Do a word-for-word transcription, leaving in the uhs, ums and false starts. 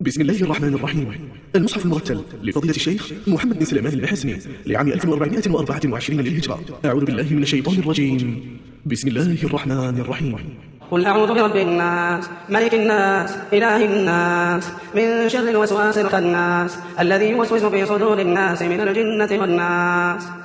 بسم الله الرحمن الرحيم. المصحف المرتل لفضيلة الشيخ محمد بن سليمان المحسني لعام ألف وأربعمائة وأربعة وعشرين للهجرة. أعوذ بالله من الشيطان الرجيم. بسم الله الرحمن الرحيم. قل أعوذ برب الناس ملك الناس إله الناس من شر الوسواس الخناس الذي يوسوس في صدور الناس من الجنة والناس.